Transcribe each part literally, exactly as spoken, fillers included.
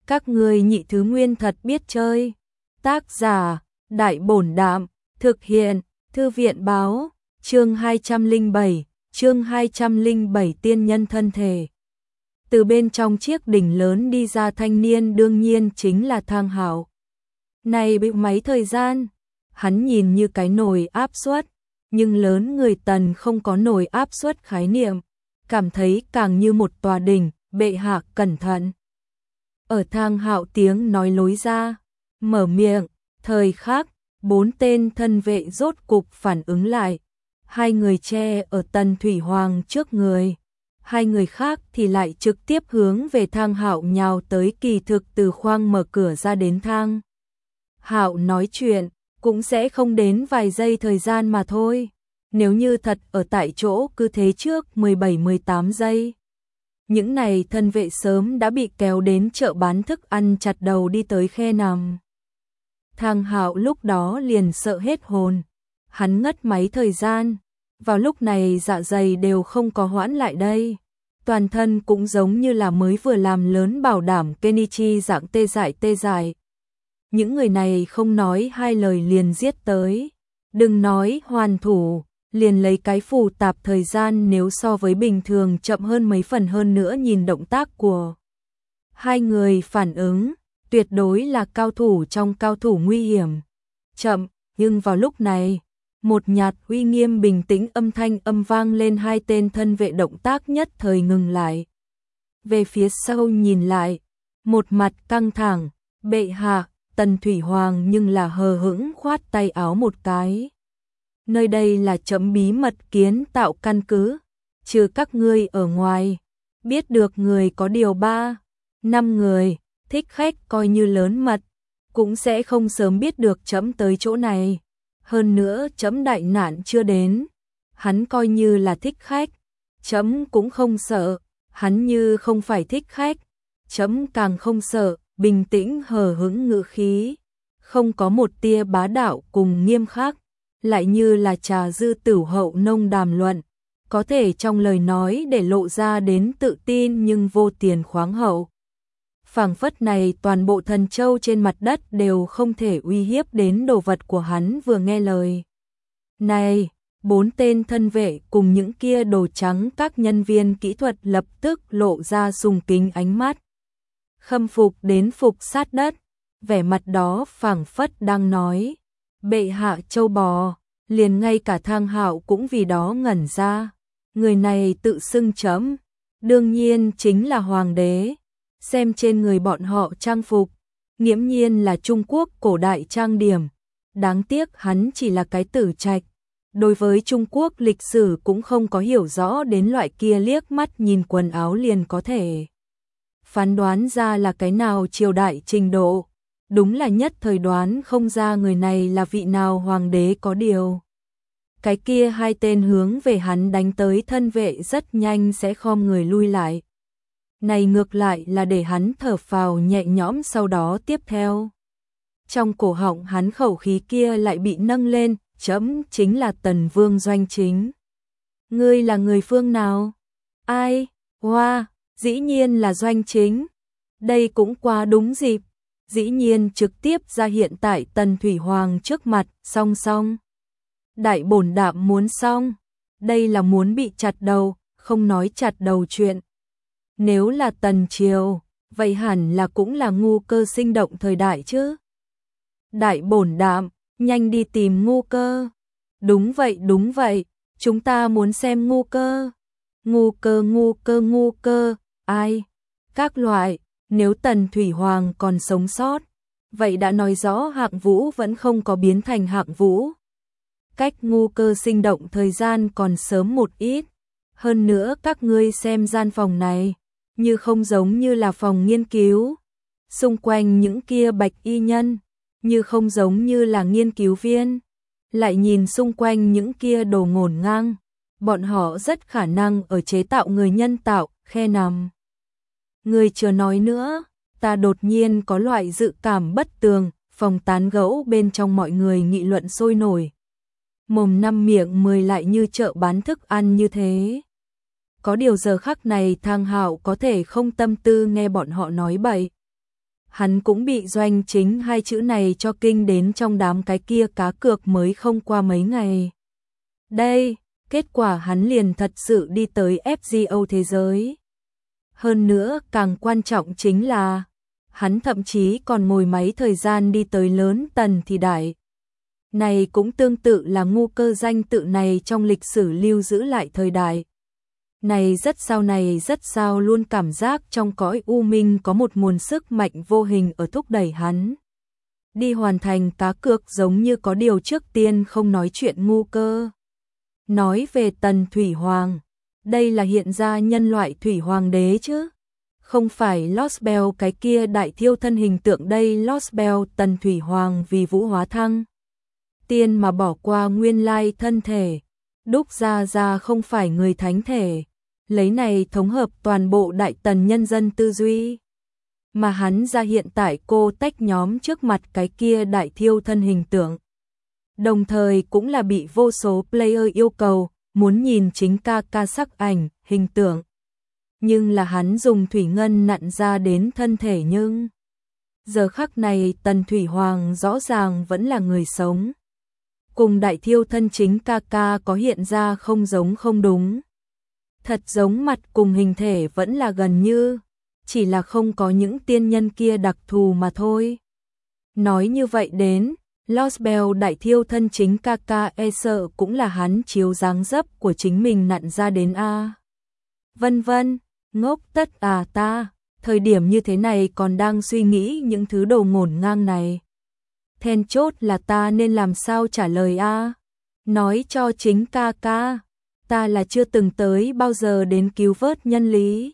Các ngươi nhị thứ nguyên thật biết chơi. Tác giả, Đại Bổn Đạm, thực hiện, Thư viện Báo, chương hai trăm lẻ bảy, chương hai trăm lẻ bảy tiên nhân thân thể. Từ bên trong chiếc đỉnh lớn đi ra thanh niên đương nhiên chính là Thang Hạo. Này bị mấy thời gian, hắn nhìn như cái nồi áp suất, nhưng lớn người Tần không có nồi áp suất khái niệm, cảm thấy càng như một tòa đỉnh, bệ hạ cẩn thận. Ở Thang Hạo tiếng nói lối ra, mở miệng, thời khắc, bốn tên thân vệ rốt cục phản ứng lại, hai người che ở Tần Thủy Hoàng trước người, hai người khác thì lại trực tiếp hướng về Thang Hạo nhào tới, kỳ thực từ khoang mở cửa ra đến Thang Hạo nói chuyện, cũng sẽ không đến vài giây thời gian mà thôi, nếu như thật ở tại chỗ cứ thế trước mười bảy mười tám giây. Những này thân vệ sớm đã bị kéo đến chợ bán thức ăn chặt đầu đi tới khe nằm. Thang Hạo lúc đó liền sợ hết hồn, hắn ngất máy thời gian, vào lúc này dạ dày đều không có hoãn lại đây. Toàn thân cũng giống như là mới vừa làm lớn bảo đảm Kenichi dạng tê dại tê dại. Những người này không nói hai lời liền giết tới, đừng nói hoàn thủ, liền lấy cái phù tạp thời gian nếu so với bình thường chậm hơn mấy phần, hơn nữa nhìn động tác của hai người phản ứng, tuyệt đối là cao thủ trong cao thủ nguy hiểm. Chậm, nhưng vào lúc này, một nhạt uy nghiêm bình tĩnh âm thanh âm vang lên, hai tên thân vệ động tác nhất thời ngừng lại. Về phía sau nhìn lại, một mặt căng thẳng, bệ hạ, Tần Thủy Hoàng nhưng là hờ hững khoát tay áo một cái. Nơi đây là chấm bí mật kiến tạo căn cứ, trừ các ngươi ở ngoài, biết được người có điều ba, năm người, thích khách coi như lớn mật, cũng sẽ không sớm biết được chấm tới chỗ này. Hơn nữa chấm đại nạn chưa đến, hắn coi như là thích khách, chấm cũng không sợ, hắn như không phải thích khách, chấm càng không sợ, bình tĩnh hờ hững ngữ khí, không có một tia bá đạo cùng nghiêm khắc, lại như là trà dư tửu hậu nông đàm luận, có thể trong lời nói để lộ ra đến tự tin nhưng vô tiền khoáng hậu. Phảng phất này toàn bộ thần châu trên mặt đất đều không thể uy hiếp đến đồ vật của hắn. Vừa nghe lời này, bốn tên thân vệ cùng những kia đồ trắng các nhân viên kỹ thuật lập tức lộ ra sùng kính ánh mắt, khâm phục đến phục sát đất, vẻ mặt đó phảng phất đang nói, bệ hạ châu bò, liền ngay cả Thang Hạo cũng vì đó ngẩn ra, người này tự xưng chấm, đương nhiên chính là hoàng đế. Xem trên người bọn họ trang phục, nghiễm nhiên là Trung Quốc cổ đại trang điểm, đáng tiếc hắn chỉ là cái tử trạch, đối với Trung Quốc lịch sử cũng không có hiểu rõ đến loại kia, liếc mắt nhìn quần áo liền có thể phán đoán ra là cái nào triều đại trình độ, đúng là nhất thời đoán không ra người này là vị nào hoàng đế. Có điều cái kia hai tên hướng về hắn đánh tới thân vệ rất nhanh sẽ khom người lui lại. Này ngược lại là để hắn thở phào nhẹ nhõm, sau đó tiếp theo. Trong cổ họng hắn khẩu khí kia lại bị nâng lên, chấm chính là Tần Vương Doanh Chính. Ngươi là người phương nào? Ai? Hoa, wow, dĩ nhiên là Doanh Chính. Đây cũng quá đúng dịp, dĩ nhiên trực tiếp ra hiện tại Tần Thủy Hoàng trước mặt, song song. Đại Bổn Đạm muốn xong, đây là muốn bị chặt đầu, không nói chặt đầu chuyện. Nếu là Tần Triều, vậy hẳn là cũng là ngu cơ sinh động thời đại chứ. Đại Bổn Đạm, nhanh đi tìm ngu cơ. Đúng vậy, đúng vậy, chúng ta muốn xem ngu cơ. Ngu cơ, ngu cơ, ngu cơ, ai? Các loại, nếu Tần Thủy Hoàng còn sống sót, vậy đã nói rõ Hạng Vũ vẫn không có biến thành Hạng Vũ. Cách ngu cơ sinh động thời gian còn sớm một ít. Hơn nữa các ngươi xem gian phòng này, như không giống như là phòng nghiên cứu. Xung quanh những kia bạch y nhân, như không giống như là nghiên cứu viên. Lại nhìn xung quanh những kia đồ ngổn ngang, bọn họ rất khả năng ở chế tạo người nhân tạo, khe nằm. Người chưa nói nữa, ta đột nhiên có loại dự cảm bất tường, phòng tán gẫu bên trong mọi người nghị luận sôi nổi. Mồm năm miệng mười lại như chợ bán thức ăn như thế. Có điều giờ khắc này Thang Hạo có thể không tâm tư nghe bọn họ nói bậy. Hắn cũng bị doanh chính hai chữ này cho kinh đến trong đám cái kia cá cược mới không qua mấy ngày. Đây, kết quả hắn liền thật sự đi tới ép giê ô thế giới. Hơn nữa, càng quan trọng chính là, hắn thậm chí còn ngồi máy thời gian đi tới lớn tần thì đại. Này cũng tương tự là ngu cơ danh tự này trong lịch sử lưu giữ lại thời đại. Này rất sao này rất sao luôn cảm giác trong cõi u minh có một nguồn sức mạnh vô hình ở thúc đẩy hắn. Đi hoàn thành cá cược giống như có điều trước tiên không nói chuyện ngu cơ. Nói về Tần Thủy Hoàng, đây là hiện ra nhân loại Thủy Hoàng đế chứ. Không phải Lost Bell cái kia đại thiêu thân hình tượng đây Lost Bell Tần Thủy Hoàng vì vũ hóa thăng. Tiên mà bỏ qua nguyên lai thân thể, đúc ra ra không phải người thánh thể. Lấy này thống hợp toàn bộ đại tần nhân dân tư duy. Mà hắn ra hiện tại cô tách nhóm trước mặt cái kia đại thiêu thân hình tượng. Đồng thời cũng là bị vô số player yêu cầu, muốn nhìn chính ca ca sắc ảnh, hình tượng. Nhưng là hắn dùng thủy ngân nặn ra đến thân thể nhưng... Giờ khắc này Tần Thủy Hoàng rõ ràng vẫn là người sống. Cùng đại thiêu thân chính ca ca có hiện ra không giống không đúng. Thật giống mặt cùng hình thể vẫn là gần như, chỉ là không có những tiên nhân kia đặc thù mà thôi. Nói như vậy đến, Lost Bell đại thiêu thân chính ca ca e sợ cũng là hắn chiếu dáng dấp của chính mình nặn ra đến A. Vân vân, ngốc tất à ta, thời điểm như thế này còn đang suy nghĩ những thứ đồ ngổn ngang này. Then chốt là ta nên làm sao trả lời A. Nói cho chính ca ca. Ta là chưa từng tới bao giờ đến cứu vớt nhân lý.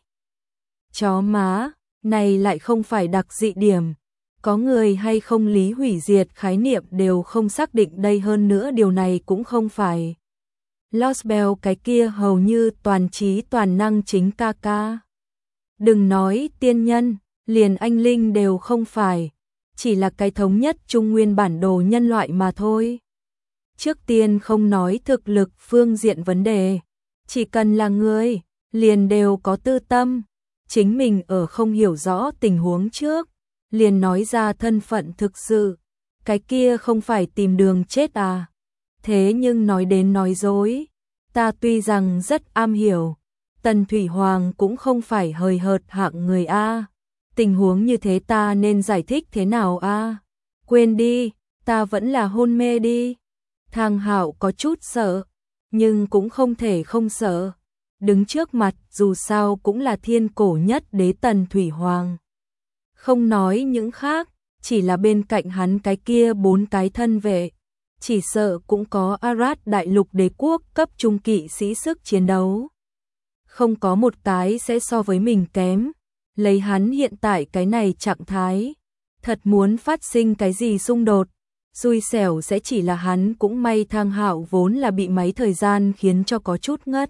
Chó má, này lại không phải đặc dị điểm. Có người hay không lý hủy diệt khái niệm đều không xác định đây hơn nữa điều này cũng không phải. Lost Bell cái kia hầu như toàn trí toàn năng chính ca ca. Đừng nói tiên nhân, liền anh linh đều không phải. Chỉ là cái thống nhất trung nguyên bản đồ nhân loại mà thôi. Trước tiên không nói thực lực phương diện vấn đề, chỉ cần là người, liền đều có tư tâm, chính mình ở không hiểu rõ tình huống trước, liền nói ra thân phận thực sự, cái kia không phải tìm đường chết à. Thế nhưng nói đến nói dối, ta tuy rằng rất am hiểu, Tần Thủy Hoàng cũng không phải hời hợt hạng người a. Tình huống như thế ta nên giải thích thế nào a? Quên đi, ta vẫn là hôn mê đi. Thang Hạo có chút sợ, nhưng cũng không thể không sợ. Đứng trước mặt dù sao cũng là thiên cổ nhất đế Tần Thủy Hoàng. Không nói những khác, chỉ là bên cạnh hắn cái kia bốn cái thân vệ. Chỉ sợ cũng có Arad đại lục đế quốc cấp trung kỵ sĩ sức chiến đấu. Không có một cái sẽ so với mình kém. Lấy hắn hiện tại cái này trạng thái, thật muốn phát sinh cái gì xung đột. Xui xẻo sẽ chỉ là hắn cũng may Thang Hạo vốn là bị máy thời gian khiến cho có chút ngất.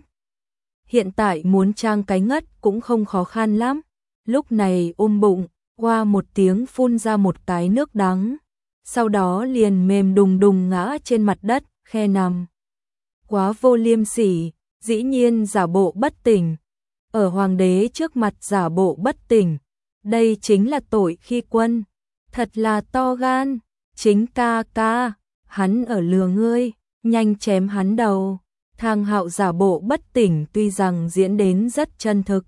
Hiện tại muốn trang cái ngất cũng không khó khăn lắm. Lúc này ôm bụng, qua một tiếng phun ra một cái nước đắng. Sau đó liền mềm đùng đùng ngã trên mặt đất, khe nằm. Quá vô liêm sỉ, dĩ nhiên giả bộ bất tỉnh. Ở hoàng đế trước mặt giả bộ bất tỉnh. Đây chính là tội khi quân. Thật là to gan. Chính ca ca, hắn ở lừa ngươi, nhanh chém hắn đầu. Thang Hạo giả bộ bất tỉnh tuy rằng diễn đến rất chân thực.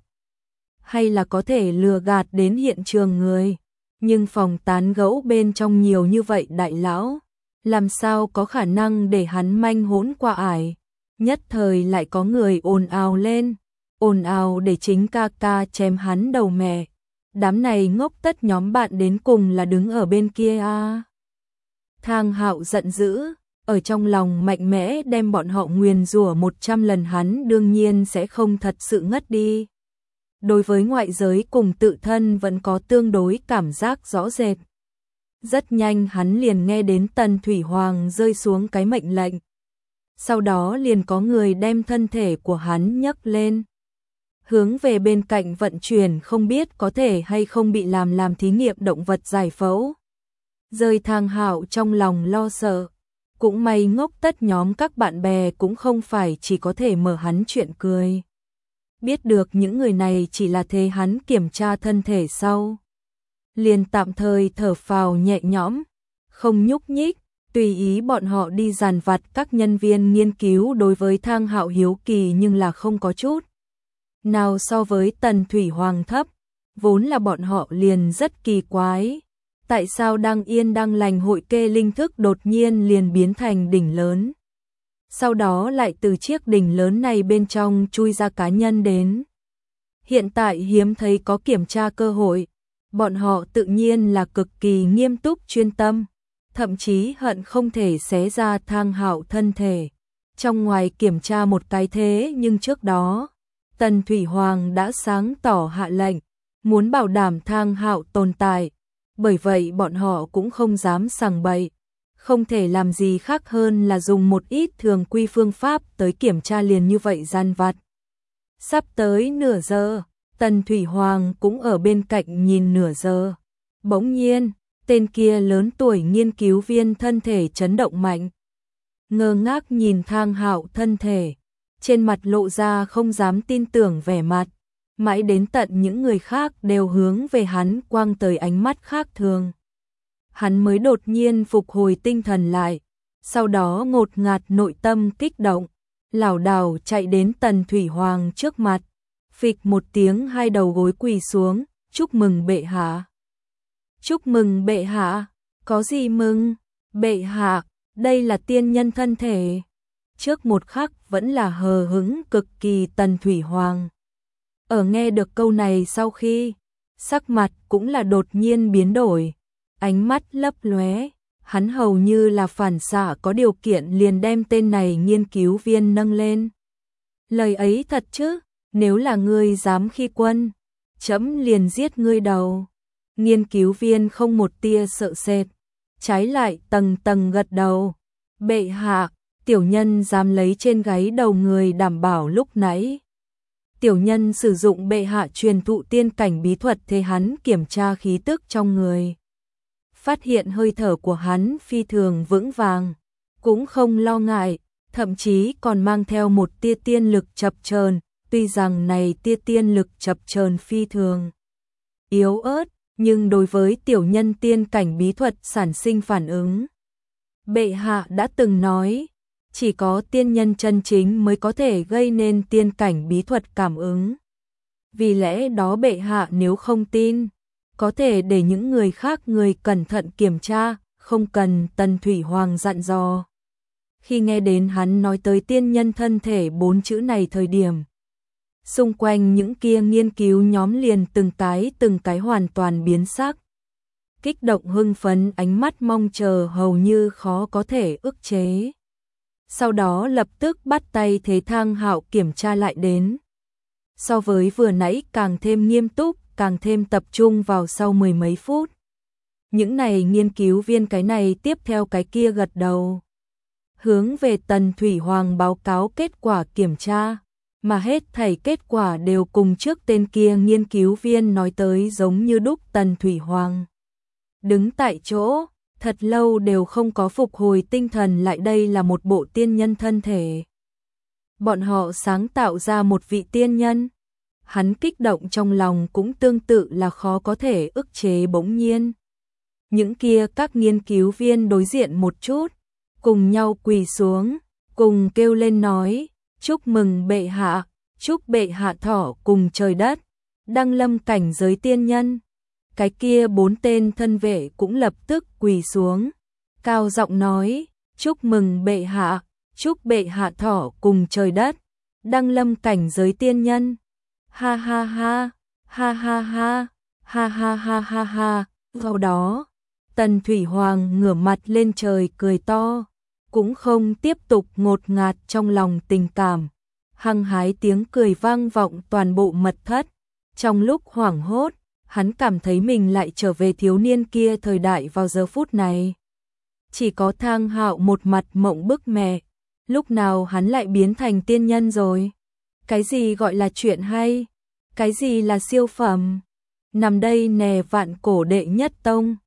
Hay là có thể lừa gạt đến hiện trường người. Nhưng phòng tán gẫu bên trong nhiều như vậy đại lão. Làm sao có khả năng để hắn manh hỗn qua ải. Nhất thời lại có người ồn ào lên. Ồn ào để chính ca ca chém hắn đầu mẹ. Đám này ngốc tất nhóm bạn đến cùng là đứng ở bên kia à. Thang Hạo giận dữ, ở trong lòng mạnh mẽ đem bọn họ nguyền rủa một trăm lần hắn đương nhiên sẽ không thật sự ngất đi. Đối với ngoại giới cùng tự thân vẫn có tương đối cảm giác rõ rệt. Rất nhanh hắn liền nghe đến Tần Thủy Hoàng rơi xuống cái mệnh lệnh. Sau đó liền có người đem thân thể của hắn nhấc lên. Hướng về bên cạnh vận chuyển không biết có thể hay không bị làm làm thí nghiệm động vật giải phẫu. Rơi Thang Hạo trong lòng lo sợ. Cũng may ngốc tất nhóm các bạn bè cũng không phải chỉ có thể mở hắn chuyện cười. Biết được những người này chỉ là thế hắn kiểm tra thân thể sau. liền tạm thời thở phào nhẹ nhõm, không nhúc nhích, tùy ý bọn họ đi dàn vặt. Các nhân viên nghiên cứu đối với Thang Hạo hiếu kỳ nhưng là không có chút nào so với Tần Thủy Hoàng thấp, vốn là bọn họ liền rất kỳ quái. Tại sao đang yên đang lành hội kê linh thức đột nhiên liền biến thành đỉnh lớn? Sau đó lại từ chiếc đỉnh lớn này bên trong chui ra cá nhân đến. Hiện tại hiếm thấy có kiểm tra cơ hội, bọn họ tự nhiên là cực kỳ nghiêm túc chuyên tâm, thậm chí hận không thể xé ra Thang Hạo thân thể. Trong ngoài kiểm tra một cái thế nhưng trước đó, Tần Thủy Hoàng đã sáng tỏ hạ lệnh, muốn bảo đảm Thang Hạo tồn tại, bởi vậy bọn họ cũng không dám sằng bậy, không thể làm gì khác hơn là dùng một ít thường quy phương pháp tới kiểm tra liền như vậy gian vặt. Sắp tới nửa giờ, Tần Thủy Hoàng cũng ở bên cạnh nhìn nửa giờ. Bỗng nhiên, tên kia lớn tuổi nghiên cứu viên thân thể chấn động mạnh. Ngơ ngác nhìn Thang Hạo thân thể, trên mặt lộ ra không dám tin tưởng vẻ mặt. Mãi đến tận những người khác đều hướng về hắn quang tới ánh mắt khác thường, hắn mới đột nhiên phục hồi tinh thần lại, sau đó ngột ngạt nội tâm kích động, lảo đảo chạy đến Tần Thủy Hoàng trước mặt, phịch một tiếng hai đầu gối quỳ xuống, chúc mừng bệ hạ. Chúc mừng bệ hạ, có gì mừng, bệ hạ, đây là tiên nhân thân thể. Trước một khắc vẫn là hờ hững cực kỳ Tần Thủy Hoàng. Ở nghe được câu này sau khi, sắc mặt cũng là đột nhiên biến đổi, ánh mắt lấp lóe, hắn hầu như là phản xạ có điều kiện liền đem tên này nghiên cứu viên nâng lên. Lời ấy thật chứ, nếu là ngươi dám khi quân, trẫm liền giết ngươi đầu. Nghiên cứu viên không một tia sợ sệt, trái lại tầng tầng gật đầu. Bệ hạ, tiểu nhân dám lấy trên gáy đầu người đảm bảo lúc nãy. Tiểu nhân sử dụng bệ hạ truyền thụ tiên cảnh bí thuật thế hắn kiểm tra khí tức trong người. Phát hiện hơi thở của hắn phi thường vững vàng, cũng không lo ngại, thậm chí còn mang theo một tia tiên lực chập chờn, tuy rằng này tia tiên lực chập chờn phi thường yếu ớt, nhưng đối với tiểu nhân tiên cảnh bí thuật sản sinh phản ứng. Bệ hạ đã từng nói, chỉ có tiên nhân chân chính mới có thể gây nên tiên cảnh bí thuật cảm ứng. Vì lẽ đó bệ hạ nếu không tin, có thể để những người khác người cẩn thận kiểm tra, không cần Tần Thủy Hoàng dặn dò. Khi nghe đến hắn nói tới tiên nhân thân thể bốn chữ này thời điểm, xung quanh những kia nghiên cứu nhóm liền từng cái từng cái hoàn toàn biến sắc. Kích động hưng phấn ánh mắt mong chờ hầu như khó có thể ức chế. Sau đó lập tức bắt tay thế Thang Hạo kiểm tra lại đến. So với vừa nãy càng thêm nghiêm túc, càng thêm tập trung vào sau mười mấy phút. Những này nghiên cứu viên cái này tiếp theo cái kia gật đầu. Hướng về Tần Thủy Hoàng báo cáo kết quả kiểm tra, mà hết thảy kết quả đều cùng trước tên kia nghiên cứu viên nói tới giống như đúc. Tần Thủy Hoàng đứng tại chỗ, thật lâu đều không có phục hồi tinh thần lại, đây là một bộ tiên nhân thân thể. Bọn họ sáng tạo ra một vị tiên nhân. Hắn kích động trong lòng cũng tương tự là khó có thể ức chế. Bỗng nhiên, những kia các nghiên cứu viên đối diện một chút, cùng nhau quỳ xuống, cùng kêu lên nói, chúc mừng bệ hạ, chúc bệ hạ thọ cùng trời đất, đăng lâm cảnh giới tiên nhân. Cái kia bốn tên thân vệ cũng lập tức quỳ xuống, cao giọng nói, chúc mừng bệ hạ, chúc bệ hạ thọ cùng trời đất, đăng lâm cảnh giới tiên nhân. Ha ha ha, ha ha ha, ha ha ha ha ha. Sau đó, Tần Thủy Hoàng ngửa mặt lên trời cười to, cũng không tiếp tục ngột ngạt trong lòng tình cảm. Hăng hái tiếng cười vang vọng toàn bộ mật thất. Trong lúc hoảng hốt, hắn cảm thấy mình lại trở về thiếu niên kia thời đại vào giờ phút này. Chỉ có Thang Hạo một mặt mộng bức mẹ, lúc nào hắn lại biến thành tiên nhân rồi? Cái gì gọi là chuyện hay? Cái gì là siêu phẩm? Nằm đây nè vạn cổ đệ nhất tông,